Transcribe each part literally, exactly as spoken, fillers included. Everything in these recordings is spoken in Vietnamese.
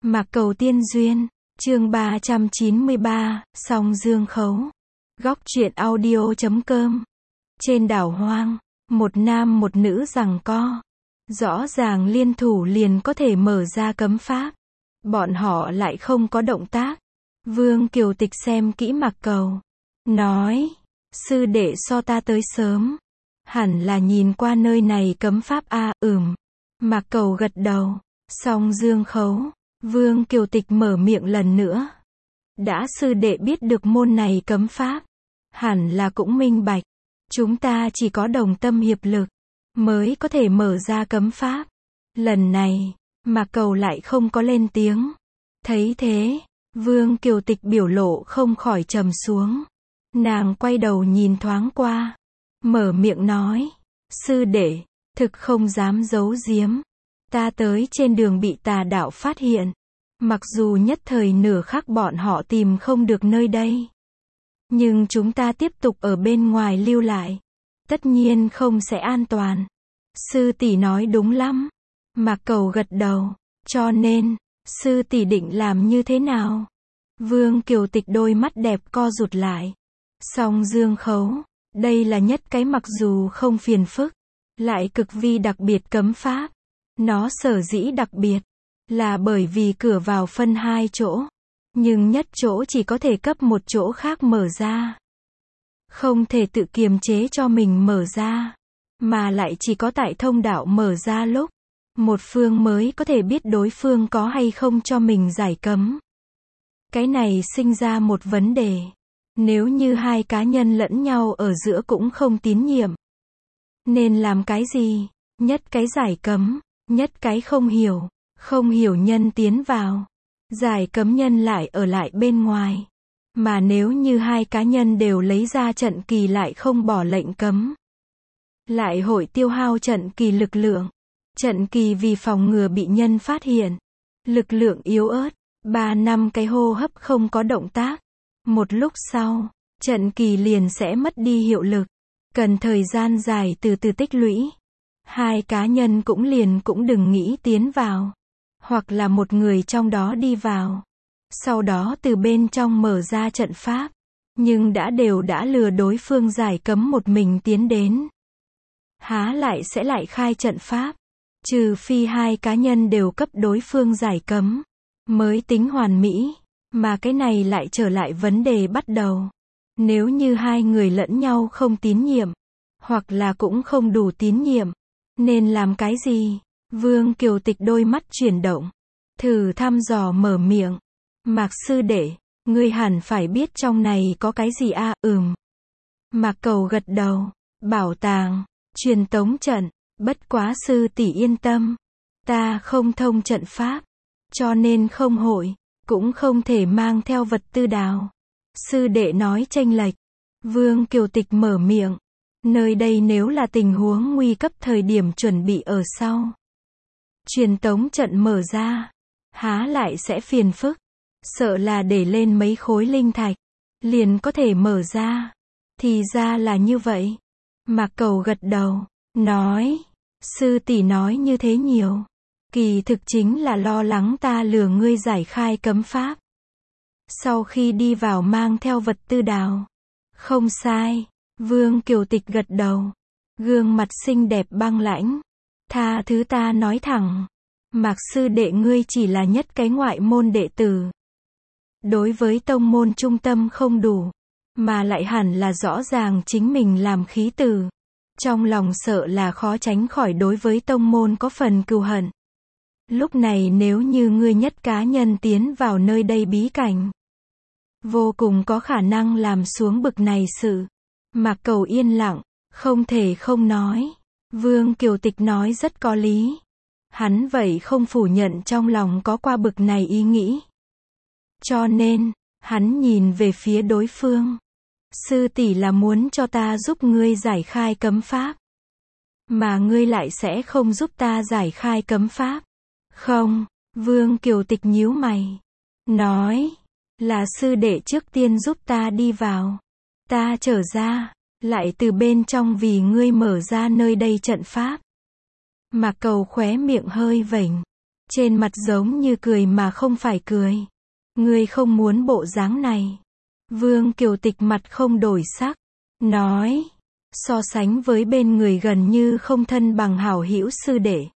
Mạc Cầu Tiên Duyên, chương ba trăm chín mươi ba, Song Dương Khấu. Góc truyện audio chấm com. Trên đảo hoang, một nam một nữ giằng co. Rõ ràng liên thủ liền có thể mở ra cấm pháp. Bọn họ lại không có động tác. Vương Kiều Tịch xem kỹ Mạc Cầu. Nói, sư đệ so ta tới sớm. Hẳn là nhìn qua nơi này cấm pháp a, ừm. Mạc Cầu gật đầu. Song Dương Khấu. Vương Kiều Tịch mở miệng lần nữa. Đã sư đệ biết được môn này cấm pháp. Hẳn là cũng minh bạch. Chúng ta chỉ có đồng tâm hiệp lực. Mới có thể mở ra cấm pháp. Lần này, Mạc Cầu lại không có lên tiếng. Thấy thế, Vương Kiều Tịch biểu lộ không khỏi trầm xuống. Nàng quay đầu nhìn thoáng qua. Mở miệng nói. Sư đệ, thực không dám giấu giếm. Ta tới trên đường bị tà đạo phát hiện. Mặc dù nhất thời nửa khắc bọn họ tìm không được nơi đây. Nhưng chúng ta tiếp tục ở bên ngoài lưu lại. Tất nhiên không sẽ an toàn. Sư tỷ nói đúng lắm. Mạc Cầu gật đầu. Cho nên, sư tỷ định làm như thế nào? Vương Kiều Tịch đôi mắt đẹp co rụt lại. Song Dương Khấu. Đây là nhất cái mặc dù không phiền phức. Lại cực vi đặc biệt cấm pháp. Nó sở dĩ đặc biệt. Là bởi vì cửa vào phân hai chỗ. Nhưng nhất chỗ chỉ có thể cấp một chỗ khác mở ra. Không thể tự kiềm chế cho mình mở ra. Mà lại chỉ có tại thông đạo mở ra lúc. Một phương mới có thể biết đối phương có hay không cho mình giải cấm. Cái này sinh ra một vấn đề. Nếu như hai cá nhân lẫn nhau ở giữa cũng không tín nhiệm. Nên làm cái gì? Nhất cái giải cấm. Nhất cái không hiểu. Không hiểu nhân tiến vào. Giải cấm nhân lại ở lại bên ngoài. Mà nếu như hai cá nhân đều lấy ra trận kỳ lại không bỏ lệnh cấm. Lại hội tiêu hao trận kỳ lực lượng. Trận kỳ vì phòng ngừa bị nhân phát hiện. Lực lượng yếu ớt. Ba năm cái hô hấp không có động tác. Một lúc sau, trận kỳ liền sẽ mất đi hiệu lực. Cần thời gian dài từ từ tích lũy. Hai cá nhân cũng liền cũng đừng nghĩ tiến vào. Hoặc là một người trong đó đi vào. Sau đó từ bên trong mở ra trận pháp. Nhưng đã đều đã lừa đối phương giải cấm một mình tiến đến. Há lại sẽ lại khai trận pháp. Trừ phi hai cá nhân đều cấp đối phương giải cấm. Mới tính hoàn mỹ. Mà cái này lại trở lại vấn đề bắt đầu. Nếu như hai người lẫn nhau không tín nhiệm. Hoặc là cũng không đủ tín nhiệm. Nên làm cái gì? Vương Kiều Tịch đôi mắt chuyển động. Thử thăm dò mở miệng. Mạc sư đệ, ngươi hẳn phải biết trong này có cái gì a, à? Ừm. Mạc Cầu gật đầu. Bảo tàng, truyền tống trận, bất quá sư tỷ yên tâm. Ta không thông trận pháp. Cho nên không hội, cũng không thể mang theo vật tư đào. Sư đệ nói chênh lệch. Vương Kiều Tịch mở miệng. Nơi đây nếu là tình huống nguy cấp thời điểm chuẩn bị ở sau. Truyền tống trận mở ra. Há lại sẽ phiền phức. Sợ là để lên mấy khối linh thạch. Liền có thể mở ra. Thì ra là như vậy. Mạc Cầu gật đầu. Nói. Sư tỷ nói như thế nhiều. Kỳ thực chính là lo lắng ta lừa ngươi giải khai cấm pháp. Sau khi đi vào mang theo vật tư đào. Không sai. Vương Kiều Tịch gật đầu. Gương mặt xinh đẹp băng lãnh. Tha thứ ta nói thẳng. Mạc sư đệ ngươi chỉ là nhất cái ngoại môn đệ tử. Đối với tông môn trung tâm không đủ. Mà lại hẳn là rõ ràng chính mình làm khí tử. Trong lòng sợ là khó tránh khỏi đối với tông môn có phần cừu hận. Lúc này nếu như ngươi nhất cá nhân tiến vào nơi đây bí cảnh. Vô cùng có khả năng làm xuống bực này sự. Mạc Cầu yên lặng, không thể không nói. Vương Kiều Tịch nói rất có lý. Hắn vậy không phủ nhận trong lòng có qua bực này ý nghĩ. Cho nên, hắn nhìn về phía đối phương. Sư tỷ là muốn cho ta giúp ngươi giải khai cấm pháp. Mà ngươi lại sẽ không giúp ta giải khai cấm pháp. Không, Vương Kiều Tịch nhíu mày. Nói, là sư đệ trước tiên giúp ta đi vào. Ta trở ra, lại từ bên trong vì ngươi mở ra nơi đây trận pháp. Mạc Cầu khóe miệng hơi vểnh. trên mặt giống như cười mà không phải cười. Ngươi không muốn bộ dáng này. Vương Kiều Tịch mặt không đổi sắc, nói, so sánh với bên người gần như không thân bằng hảo hữu sư đệ.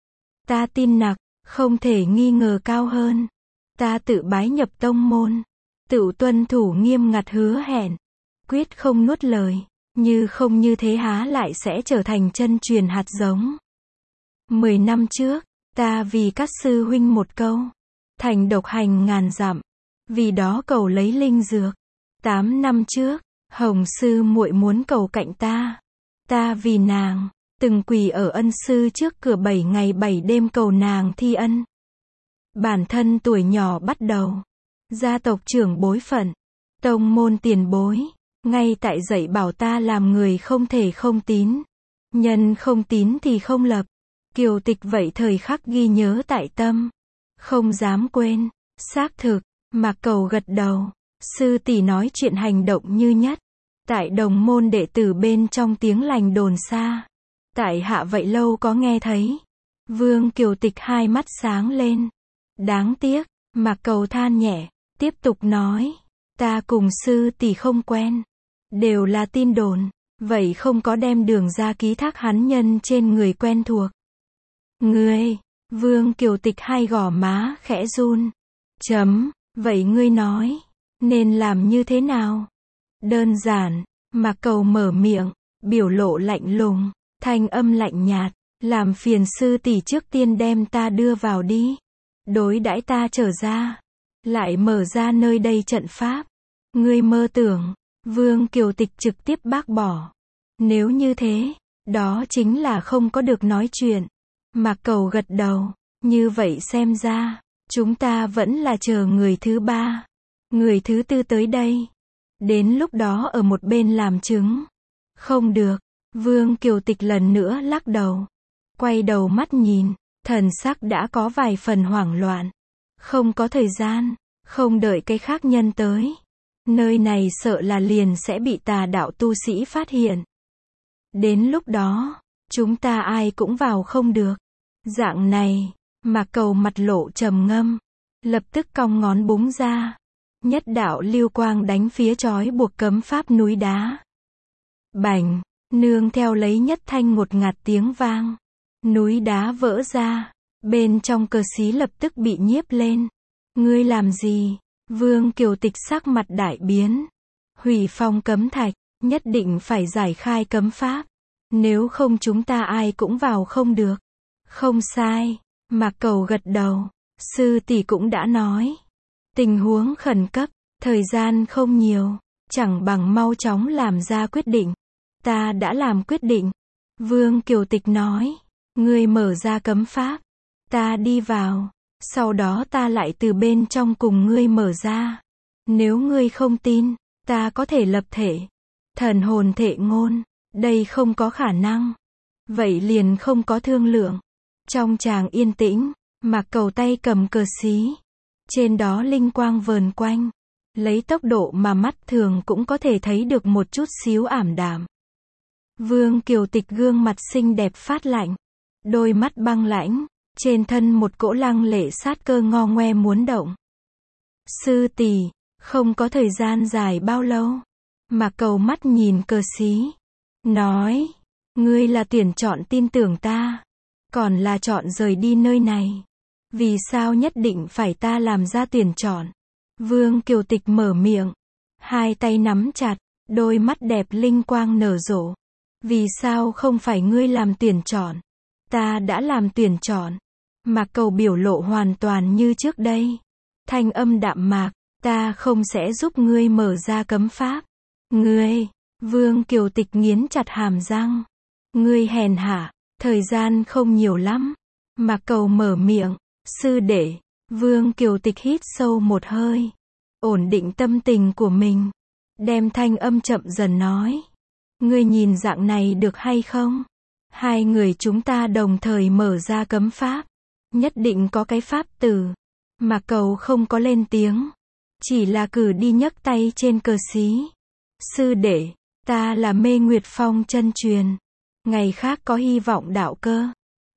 Ta tin nặc, không thể nghi ngờ cao hơn. Ta tự bái nhập tông môn, tự tuân thủ nghiêm ngặt hứa hẹn, quyết không nuốt lời, như không như thế há lại sẽ trở thành chân truyền hạt giống. Mười năm trước, ta vì các sư huynh một câu, thành độc hành ngàn dặm, vì đó cầu lấy linh dược. Tám năm trước, Hồng sư muội muốn cầu cạnh ta, ta vì nàng, từng quỳ ở ân sư trước cửa bảy ngày bảy đêm cầu nàng thi ân. Bản thân tuổi nhỏ bắt đầu, gia tộc trưởng bối phận, tông môn tiền bối, ngay tại dạy bảo ta làm người không thể không tín. Nhân không tín thì không lập. Kiều Tịch vậy thời khắc ghi nhớ tại tâm, không dám quên. Xác thực, Mạc Cầu gật đầu. Sư tỷ nói chuyện hành động như nhất. Tại đồng môn đệ tử bên trong tiếng lành đồn xa. Tại hạ vậy lâu có nghe thấy. Vương Kiều Tịch hai mắt sáng lên. Đáng tiếc, Mạc Cầu than nhẹ, tiếp tục nói. Ta cùng sư tỷ không quen. Đều là tin đồn. Vậy không có đem đường ra ký thác hắn nhân trên người quen thuộc. Ngươi, Vương Kiều Tịch hai gò má khẽ run. Chấm, vậy ngươi nói, nên làm như thế nào? Đơn giản, Mạc Cầu mở miệng, biểu lộ lạnh lùng, thanh âm lạnh nhạt, làm phiền sư tỷ trước tiên đem ta đưa vào đi. Đối đãi ta trở ra, lại mở ra nơi đây trận pháp. Ngươi mơ tưởng, Vương Kiều Tịch trực tiếp bác bỏ. Nếu như thế, đó chính là không có được nói chuyện. Mạc Cầu gật đầu, như vậy xem ra, chúng ta vẫn là chờ người thứ ba, người thứ tư tới đây. Đến lúc đó ở một bên làm chứng. Không được, Vương Kiều Tịch lần nữa lắc đầu. Quay đầu mắt nhìn, thần sắc đã có vài phần hoảng loạn. Không có thời gian, không đợi cái khác nhân tới. Nơi này sợ là liền sẽ bị tà đạo tu sĩ phát hiện. Đến lúc đó, chúng ta ai cũng vào không được. Dạng này, Mạc Cầu mặt lộ trầm ngâm, lập tức cong ngón búng ra. Nhất đạo lưu quang đánh phía trói buộc cấm pháp núi đá. Bành, nương theo lấy nhất thanh ngột ngạt tiếng vang. Núi đá vỡ ra, bên trong cờ xí lập tức bị nhiếp lên. Ngươi làm gì? Vương Kiều Tịch sắc mặt đại biến. Hủy phong cấm thạch, nhất định phải giải khai cấm pháp. Nếu không chúng ta ai cũng vào không được. Không sai, Mạc Cầu gật đầu. Sư tỷ cũng đã nói. Tình huống khẩn cấp, thời gian không nhiều, chẳng bằng mau chóng làm ra quyết định. Ta đã làm quyết định. Vương Kiều Tịch nói. Ngươi mở ra cấm pháp, ta đi vào, sau đó ta lại từ bên trong cùng ngươi mở ra. Nếu ngươi không tin, ta có thể lập thể, thần hồn thể ngôn, đây không có khả năng. Vậy liền không có thương lượng. Trong tràng yên tĩnh, Mạc Cầu tay cầm cờ xí, trên đó linh quang vờn quanh, lấy tốc độ mà mắt thường cũng có thể thấy được một chút xíu ảm đạm. Vương Kiều Tịch gương mặt xinh đẹp phát lạnh, đôi mắt băng lãnh, trên thân một cỗ lăng lệ sát cơ ngo ngoe muốn động. Sư tỷ, không có thời gian dài bao lâu. Mạc Cầu mắt nhìn cờ xí, nói, ngươi là tuyển chọn tin tưởng ta, còn là chọn rời đi nơi này. Vì sao nhất định phải ta làm ra tuyển chọn? Vương Kiều Tịch mở miệng, hai tay nắm chặt, đôi mắt đẹp linh quang nở rộ. Vì sao không phải ngươi làm tuyển chọn? Ta đã làm tuyển chọn. Mạc Cầu biểu lộ hoàn toàn như trước đây. Thanh âm đạm mạc, ta không sẽ giúp ngươi mở ra cấm pháp. Ngươi, Vương Kiều Tịch nghiến chặt hàm răng. Ngươi hèn hạ, thời gian không nhiều lắm. Mạc Cầu mở miệng, sư đệ. Vương Kiều Tịch hít sâu một hơi, ổn định tâm tình của mình, đem thanh âm chậm dần nói. Ngươi nhìn dạng này được hay không? Hai người chúng ta đồng thời mở ra cấm pháp. Nhất định có cái pháp từ. Mạc Cầu không có lên tiếng. Chỉ là cử đi nhấc tay trên cờ xí. Sư đệ, ta là Mê Nguyệt Phong chân truyền. Ngày khác có hy vọng đạo cơ.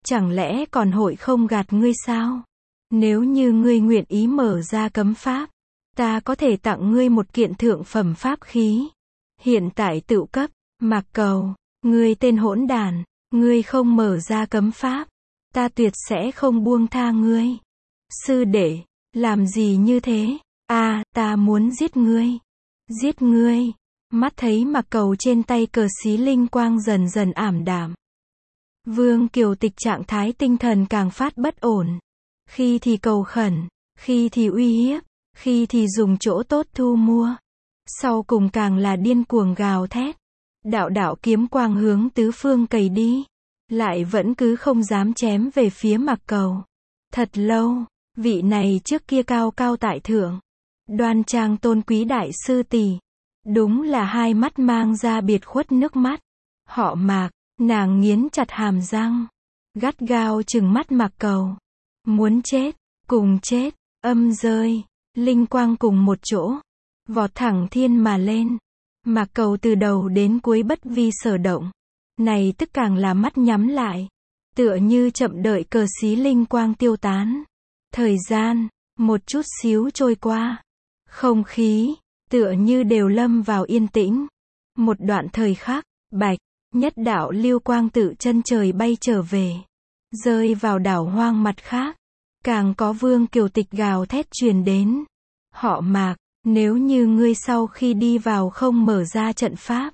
chẳng lẽ còn hội không gạt ngươi sao? Nếu như ngươi nguyện ý mở ra cấm pháp, ta có thể tặng ngươi một kiện thượng phẩm pháp khí. Hiện tại tự cấp, Mạc Cầu, ngươi tên hỗn đản, ngươi không mở ra cấm pháp, ta tuyệt sẽ không buông tha ngươi. Sư đệ, làm gì như thế? A, à, ta muốn giết ngươi. Giết ngươi. Mắt thấy Mạc Cầu trên tay cờ xí linh quang dần dần ảm đạm. Vương Kiều Tịch trạng thái tinh thần càng phát bất ổn. Khi thì cầu khẩn, khi thì uy hiếp, khi thì dùng chỗ tốt thu mua. Sau cùng càng là điên cuồng gào thét. Đạo đạo kiếm quang hướng tứ phương cày đi. Lại vẫn cứ không dám chém về phía Mạc Cầu. Thật lâu, vị này trước kia cao cao tại thượng. Đoan trang tôn quý đại sư tỷ. Đúng là hai mắt mang ra biệt khuất nước mắt. Họ Mạc, nàng nghiến chặt hàm răng. Gắt gao trừng mắt Mạc Cầu. Muốn chết, cùng chết, âm rơi, linh quang cùng một chỗ. Vọt thẳng thiên mà lên. Mạc Cầu từ đầu đến cuối bất vi sở động. Này tức càng là mắt nhắm lại. Tựa như chậm đợi cờ xí linh quang tiêu tán. Thời gian, một chút xíu trôi qua. Không khí, tựa như đều lâm vào yên tĩnh. Một đoạn thời khắc, bạch, nhất đạo lưu quang tự chân trời bay trở về. Rơi vào đảo hoang mặt khác. Càng có Vương Kiều Tịch gào thét truyền đến. Họ Mạc, nếu như ngươi sau khi đi vào không mở ra trận pháp,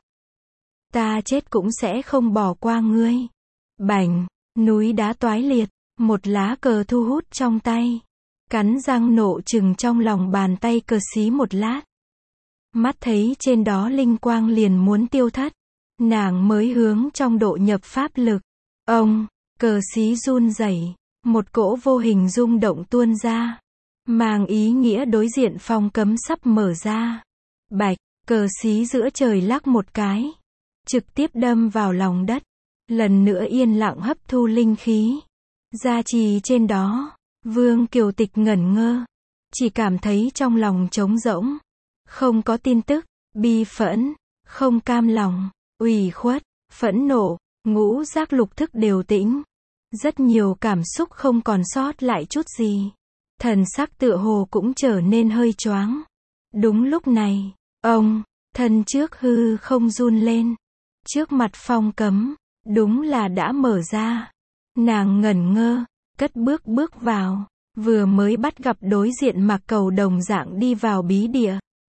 ta chết cũng sẽ không bỏ qua ngươi. Bành, núi đá toái liệt, một lá cờ thu hút trong tay. Cắn răng nộ trừng trong lòng bàn tay cờ xí một lát. Mắt thấy trên đó linh quang liền muốn tiêu thất. Nàng mới hướng trong độ nhập pháp lực. Ông, cờ xí run rẩy, một cỗ vô hình rung động tuôn ra. Mang ý nghĩa đối diện phong cấm sắp mở ra. Bạch, cờ xí giữa trời lắc một cái. Trực tiếp đâm vào lòng đất. Lần nữa yên lặng hấp thu linh khí. Gia trì trên đó. Vương Kiều Tịch ngẩn ngơ. Chỉ cảm thấy trong lòng trống rỗng. Không có tin tức, bi phẫn, không cam lòng, ủy khuất, phẫn nộ, ngũ giác lục thức đều tĩnh. Rất nhiều cảm xúc không còn sót lại chút gì. Thần sắc tựa hồ cũng trở nên hơi choáng. Đúng lúc này, ông, thân trước hư không run lên. Trước mặt phong cấm, đúng là đã mở ra. Nàng ngẩn ngơ, cất bước bước vào. Vừa mới bắt gặp đối diện Mạc Cầu đồng dạng đi vào bí địa.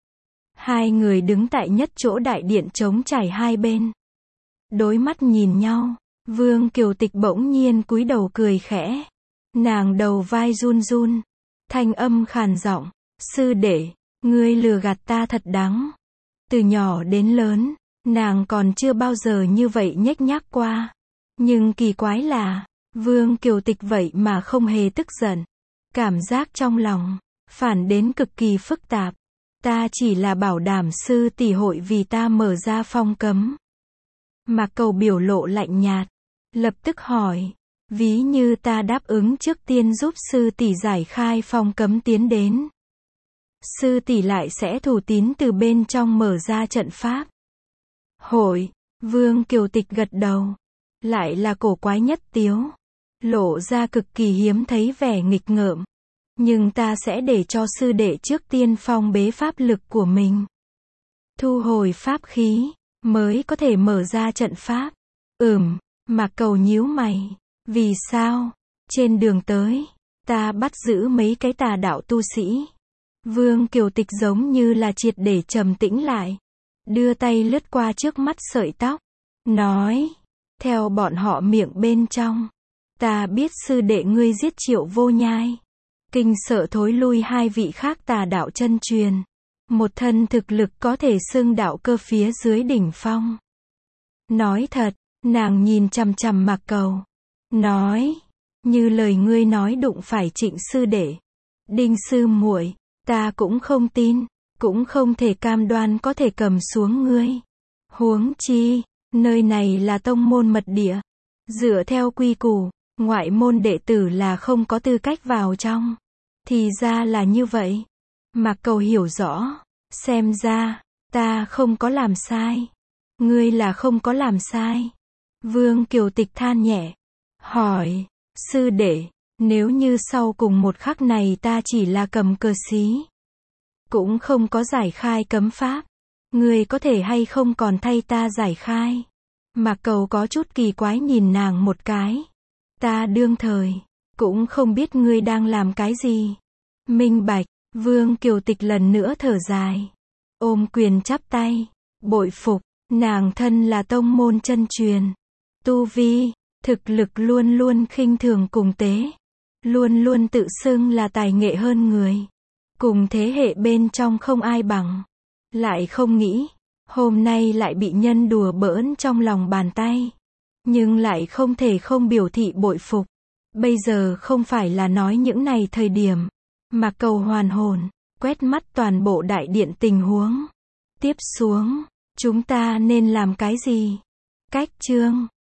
Hai người đứng tại nhất chỗ đại điện trống trải hai bên. Đối mắt nhìn nhau, Vương Kiều Tịch bỗng nhiên cúi đầu cười khẽ. Nàng đầu vai run run, thanh âm khàn giọng, sư đệ, ngươi lừa gạt ta thật đáng. Từ nhỏ đến lớn, nàng còn chưa bao giờ như vậy nhếch nhác qua. Nhưng kỳ quái là, Vương Kiều Tịch vậy mà không hề tức giận. Cảm giác trong lòng, phản đến cực kỳ phức tạp. Ta chỉ là bảo đảm sư tỷ hội vì ta mở ra phong cấm. Mạc Cầu biểu lộ lạnh nhạt. Lập tức hỏi. Ví như ta đáp ứng trước tiên giúp sư tỷ giải khai phong cấm tiến đến. Sư tỷ lại sẽ thủ tín từ bên trong mở ra trận pháp. Hội. Vương Kiều Tịch gật đầu. Lại là cổ quái nhất tiếu. Lộ ra cực kỳ hiếm thấy vẻ nghịch ngợm. Nhưng ta sẽ để cho sư đệ trước tiên phong bế pháp lực của mình. Thu hồi pháp khí, mới có thể mở ra trận pháp. Ừm, Mạc Cầu nhíu mày. Vì sao? Trên đường tới, ta bắt giữ mấy cái tà đạo tu sĩ. Vương Kiều Tịch giống như là triệt để trầm tĩnh lại. Đưa tay lướt qua trước mắt sợi tóc. Nói, theo bọn họ miệng bên trong. Ta biết sư đệ ngươi giết Triệu Vô Nhai. Kinh sợ thối lui hai vị khác tà đạo chân truyền. Một thân thực lực có thể xưng đạo cơ phía dưới đỉnh phong. Nói thật, nàng nhìn chằm chằm Mạc Cầu. Nói, như lời ngươi nói đụng phải Trịnh sư đệ. Đinh sư muội, ta cũng không tin, cũng không thể cam đoan có thể cầm xuống ngươi. Huống chi, nơi này là tông môn mật địa. Dựa theo quy củ, ngoại môn đệ tử là không có tư cách vào trong. Thì ra là như vậy. Mạc Cầu hiểu rõ. Xem ra, ta không có làm sai. Ngươi là không có làm sai. Vương Kiều Tịch than nhẹ. hỏi, sư đệ, nếu như sau cùng một khắc này ta chỉ là cầm cờ xí, cũng không có giải khai cấm pháp, ngươi có thể hay không còn thay ta giải khai? Mạc Cầu có chút kỳ quái nhìn nàng một cái. Ta đương thời, cũng không biết ngươi đang làm cái gì. Minh bạch, Vương Kiều Tịch lần nữa thở dài. Ôm quyền chắp tay, bội phục, nàng thân là tông môn chân truyền. Tu vi, thực lực luôn luôn khinh thường cùng tế. Luôn luôn tự xưng là tài nghệ hơn người. Cùng thế hệ bên trong không ai bằng. Lại không nghĩ, hôm nay lại bị nhân đùa bỡn trong lòng bàn tay. Nhưng lại không thể không biểu thị bội phục. Bây giờ không phải là nói những này thời điểm. Mạc Cầu hoàn hồn, quét mắt toàn bộ đại điện tình huống. Tiếp xuống, chúng ta nên làm cái gì? Cách chương